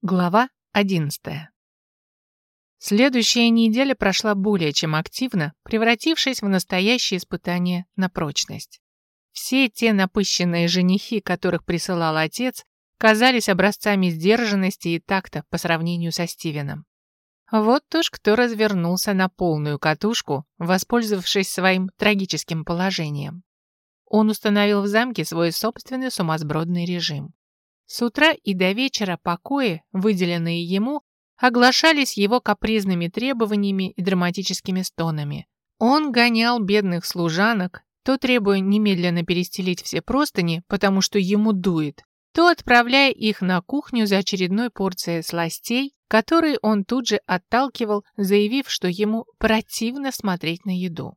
Глава 11. Следующая неделя прошла более чем активно, превратившись в настоящее испытание на прочность. Все те напыщенные женихи, которых присылал отец, казались образцами сдержанности и такта по сравнению со Стивеном. Вот уж кто развернулся на полную катушку, воспользовавшись своим трагическим положением. Он установил в замке свой собственный сумасбродный режим. С утра и до вечера покои, выделенные ему, оглашались его капризными требованиями и драматическими стонами. Он гонял бедных служанок, то требуя немедленно перестелить все простыни, потому что ему дует, то отправляя их на кухню за очередной порцией сластей, которые он тут же отталкивал, заявив, что ему противно смотреть на еду.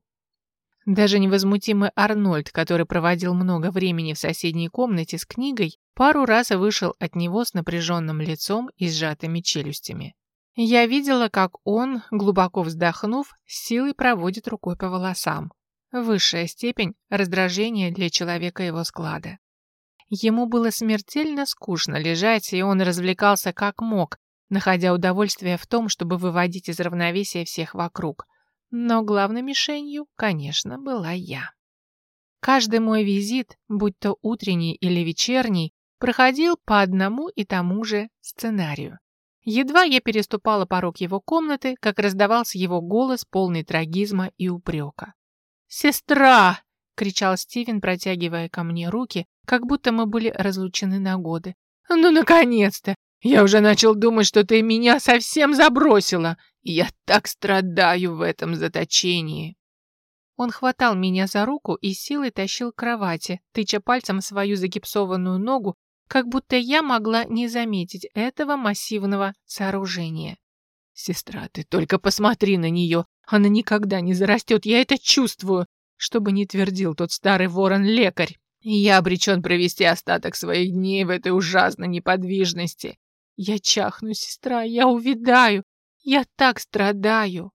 Даже невозмутимый Арнольд, который проводил много времени в соседней комнате с книгой, пару раз вышел от него с напряженным лицом и сжатыми челюстями. Я видела, как он, глубоко вздохнув, с силой проводит рукой по волосам. Высшая степень раздражения для человека его склада. Ему было смертельно скучно лежать, и он развлекался как мог, находя удовольствие в том, чтобы выводить из равновесия всех вокруг. Но главной мишенью, конечно, была я. Каждый мой визит, будь то утренний или вечерний, проходил по одному и тому же сценарию. Едва я переступала порог его комнаты, как раздавался его голос, полный трагизма и упрека. «Сестра!» — кричал Стивен, протягивая ко мне руки, как будто мы были разлучены на годы. «Ну, наконец-то! Я уже начал думать, что ты меня совсем забросила! Я так страдаю в этом заточении!» Он хватал меня за руку и силой тащил к кровати, тыча пальцем в свою загипсованную ногу, как будто я могла не заметить этого массивного сооружения. «Сестра, ты только посмотри на нее! Она никогда не зарастет, я это чувствую!» Что бы ни твердил тот старый ворон-лекарь. Я обречен провести остаток своих дней в этой ужасной неподвижности. Я чахну, сестра, я увядаю, я так страдаю.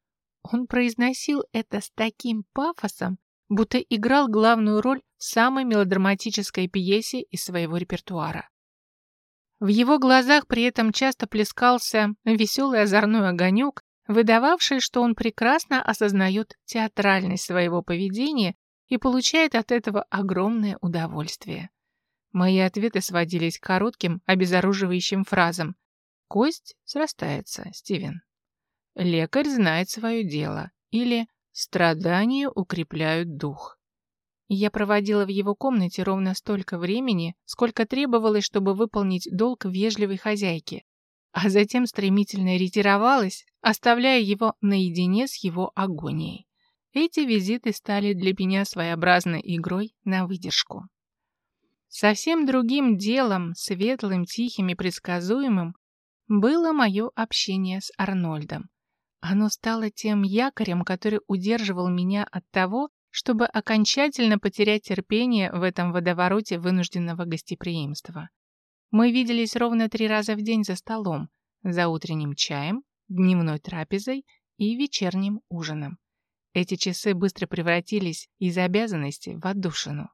Он произносил это с таким пафосом, будто играл главную роль в самой мелодраматической пьесе из своего репертуара. В его глазах при этом часто плескался веселый озорной огонек, выдававший, что он прекрасно осознает театральность своего поведения и получает от этого огромное удовольствие. Мои ответы сводились к коротким, обезоруживающим фразам. «Кость срастается, Стивен». «Лекарь знает свое дело» или «Страдания укрепляют дух». Я проводила в его комнате ровно столько времени, сколько требовалось, чтобы выполнить долг вежливой хозяйки, а затем стремительно ретировалась, оставляя его наедине с его агонией. Эти визиты стали для меня своеобразной игрой на выдержку. Совсем другим делом, светлым, тихим и предсказуемым, было мое общение с Арнольдом. Оно стало тем якорем, который удерживал меня от того, чтобы окончательно потерять терпение в этом водовороте вынужденного гостеприимства. Мы виделись ровно 3 раза в день за столом, за утренним чаем, дневной трапезой и вечерним ужином. Эти часы быстро превратились из обязанности в отдушину.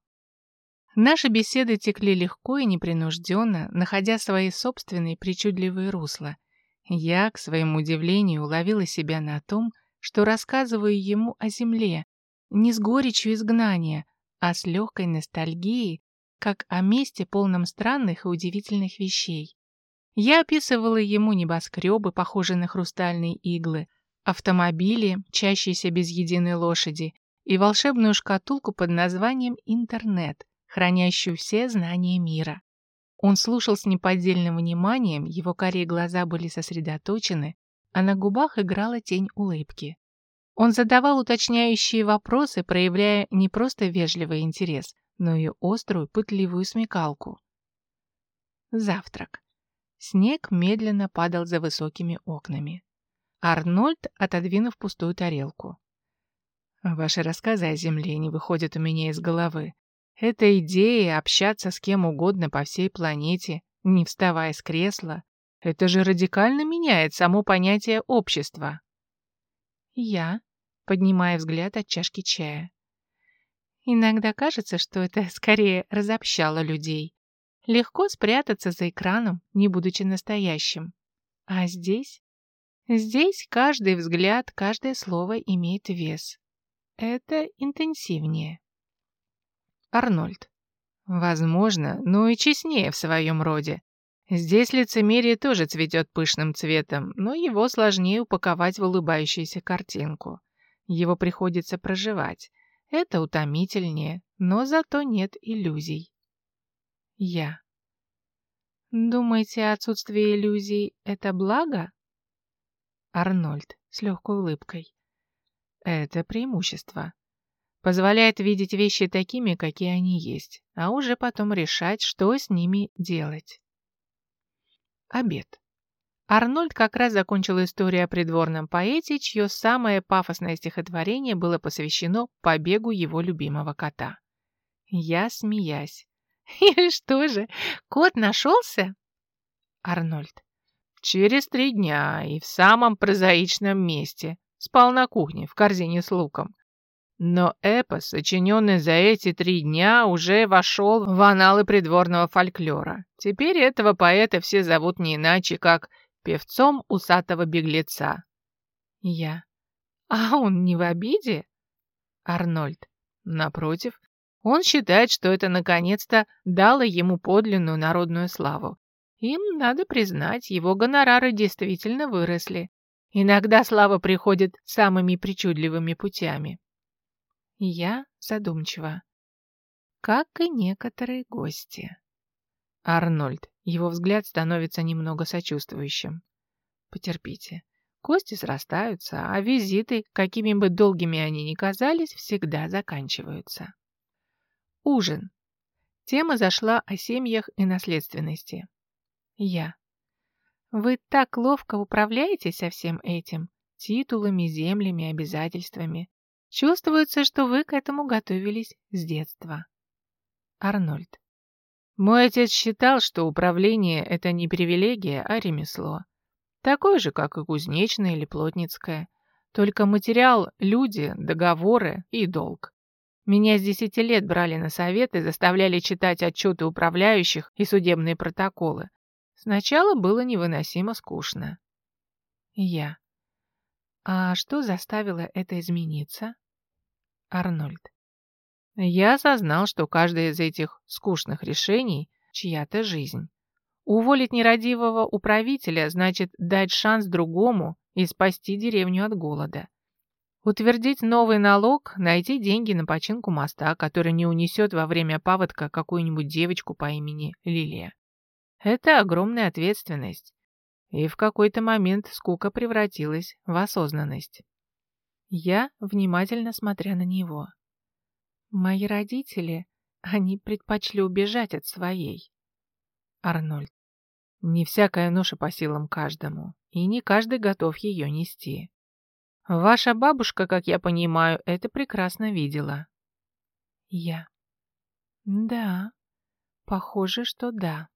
Наши беседы текли легко и непринужденно, находя свои собственные причудливые русла. Я, к своему удивлению, уловила себя на том, что рассказываю ему о земле, не с горечью изгнания, а с легкой ностальгией, как о месте, полном странных и удивительных вещей. Я описывала ему небоскребы, похожие на хрустальные иглы, автомобили, мчащиеся без единой лошади, и волшебную шкатулку под названием «Интернет», хранящую все знания мира. Он слушал с неподдельным вниманием, его карие глаза были сосредоточены, а на губах играла тень улыбки. Он задавал уточняющие вопросы, проявляя не просто вежливый интерес, но и острую, пытливую смекалку. Завтрак. Снег медленно падал за высокими окнами. Арнольд, отодвинув пустую тарелку. «Ваши рассказы о земле не выходят у меня из головы. Эта идея общаться с кем угодно по всей планете, не вставая с кресла, это же радикально меняет само понятие общества». Я, поднимая взгляд от чашки чая. Иногда кажется, что это скорее разобщало людей. Легко спрятаться за экраном, не будучи настоящим. А здесь? Здесь каждый взгляд, каждое слово имеет вес. Это интенсивнее. Арнольд. Возможно, но и честнее в своем роде. Здесь лицемерие тоже цветет пышным цветом, но его сложнее упаковать в улыбающуюся картинку. Его приходится проживать. Это утомительнее, но зато нет иллюзий. Я. Думаете, отсутствие иллюзий – это благо? Арнольд с легкой улыбкой. Это преимущество. Позволяет видеть вещи такими, какие они есть, а уже потом решать, что с ними делать. Обед. Арнольд как раз закончил историю о придворном поэте, чье самое пафосное стихотворение было посвящено побегу его любимого кота. Я, смеясь. И что же, кот нашелся? Арнольд. Через 3 дня и в самом прозаичном месте. Спал на кухне в корзине с луком. Но эпос, сочиненный за эти 3 дня, уже вошел в аналы придворного фольклора. Теперь этого поэта все зовут не иначе, как певцом усатого беглеца. Я. А он не в обиде? Арнольд. Напротив, он считает, что это наконец-то дало ему подлинную народную славу. Им, надо признать, его гонорары действительно выросли. Иногда слава приходит самыми причудливыми путями. Я задумчиво. Как и некоторые гости. Арнольд. Его взгляд становится немного сочувствующим. Потерпите. Кости срастаются, а визиты, какими бы долгими они ни казались, всегда заканчиваются. Ужин. Тема зашла о семьях и наследственности. Я. Вы так ловко управляетесь со всем этим. Титулами, землями, обязательствами. Чувствуется, что вы к этому готовились с детства. Арнольд. Мой отец считал, что управление – это не привилегия, а ремесло. Такое же, как и кузнечное или плотницкое. Только материал – люди, договоры и долг. Меня с 10 лет брали на советы, заставляли читать отчеты управляющих и судебные протоколы. Сначала было невыносимо скучно. Я. А что заставило это измениться? Арнольд. Я осознал, что каждое из этих скучных решений – чья-то жизнь. Уволить нерадивого управителя значит дать шанс другому и спасти деревню от голода. Утвердить новый налог – найти деньги на починку моста, который не унесет во время паводка какую-нибудь девочку по имени Лилия. Это огромная ответственность. И в какой-то момент скука превратилась в осознанность. Я, внимательно смотря на него. Мои родители, они предпочли убежать от своей. Арнольд. Не всякая ноша по силам каждому, и не каждый готов ее нести. Ваша бабушка, как я понимаю, это прекрасно видела. Я. Да, похоже, что да.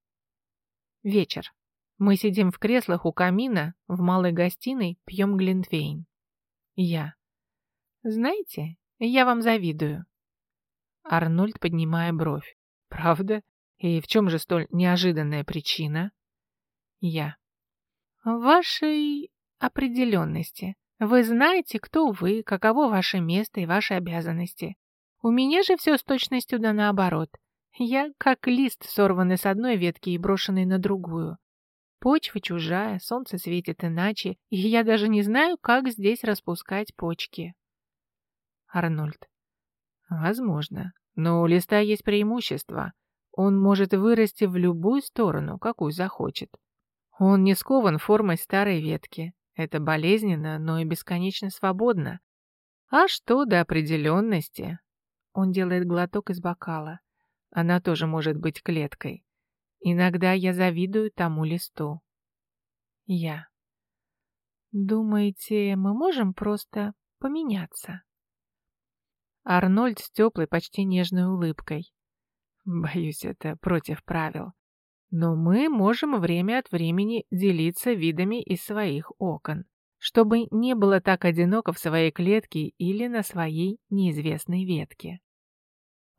Вечер. Мы сидим в креслах у камина, в малой гостиной пьем глинтвейн. Я. Знаете, я вам завидую. Арнольд, поднимая бровь. Правда? И в чем же столь неожиданная причина? Я. В вашей определенности. Вы знаете, кто вы, каково ваше место и ваши обязанности. У меня же все с точностью да наоборот. Я как лист, сорванный с одной ветки и брошенный на другую. Почва чужая, солнце светит иначе, и я даже не знаю, как здесь распускать почки. Арнольд. Возможно. Но у листа есть преимущество. Он может вырасти в любую сторону, какую захочет. Он не скован формой старой ветки. Это болезненно, но и бесконечно свободно. А что до определенности? Он делает глоток из бокала. Она тоже может быть клеткой. Иногда я завидую тому листу. Я. Думаете, мы можем просто поменяться? Арнольд с теплой, почти нежной улыбкой. Боюсь, это против правил. Но мы можем время от времени делиться видами из своих окон, чтобы не было так одиноко в своей клетке или на своей неизвестной ветке.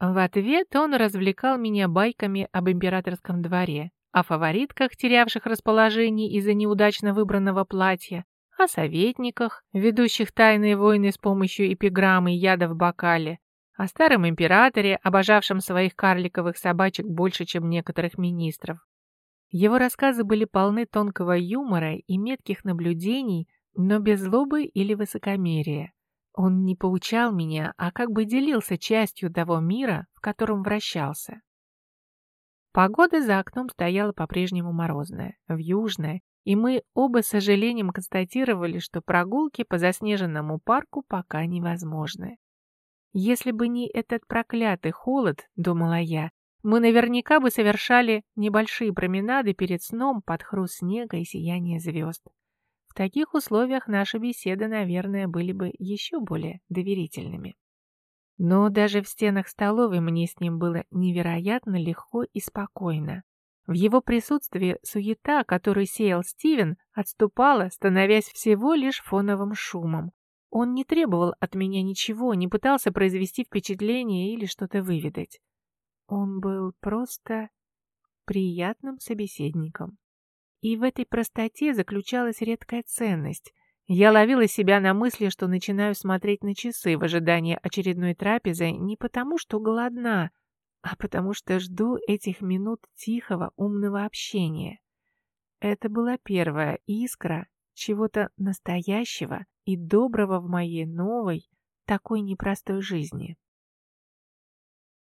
В ответ он развлекал меня байками об императорском дворе, о фаворитках, терявших расположение из-за неудачно выбранного платья, о советниках, ведущих тайные войны с помощью эпиграммы и яда в бокале, о старом императоре, обожавшем своих карликовых собачек больше, чем некоторых министров. Его рассказы были полны тонкого юмора и метких наблюдений, но без злобы или высокомерия. Он не поучал меня, а как бы делился частью того мира, в котором вращался. Погода за окном стояла по-прежнему морозная, вьюжная, и мы оба с сожалением констатировали, что прогулки по заснеженному парку пока невозможны. Если бы не этот проклятый холод, думала я, мы наверняка бы совершали небольшие променады перед сном под хруст снега и сияние звезд. В таких условиях наши беседы, наверное, были бы еще более доверительными. Но даже в стенах столовой мне с ним было невероятно легко и спокойно. В его присутствии суета, которую сеял Стивен, отступала, становясь всего лишь фоновым шумом. Он не требовал от меня ничего, не пытался произвести впечатление или что-то выведать. Он был просто приятным собеседником. И в этой простоте заключалась редкая ценность. Я ловила себя на мысли, что начинаю смотреть на часы в ожидании очередной трапезы не потому, что голодна, а потому что жду этих минут тихого, умного общения. Это была первая искра чего-то настоящего и доброго в моей новой, такой непростой жизни.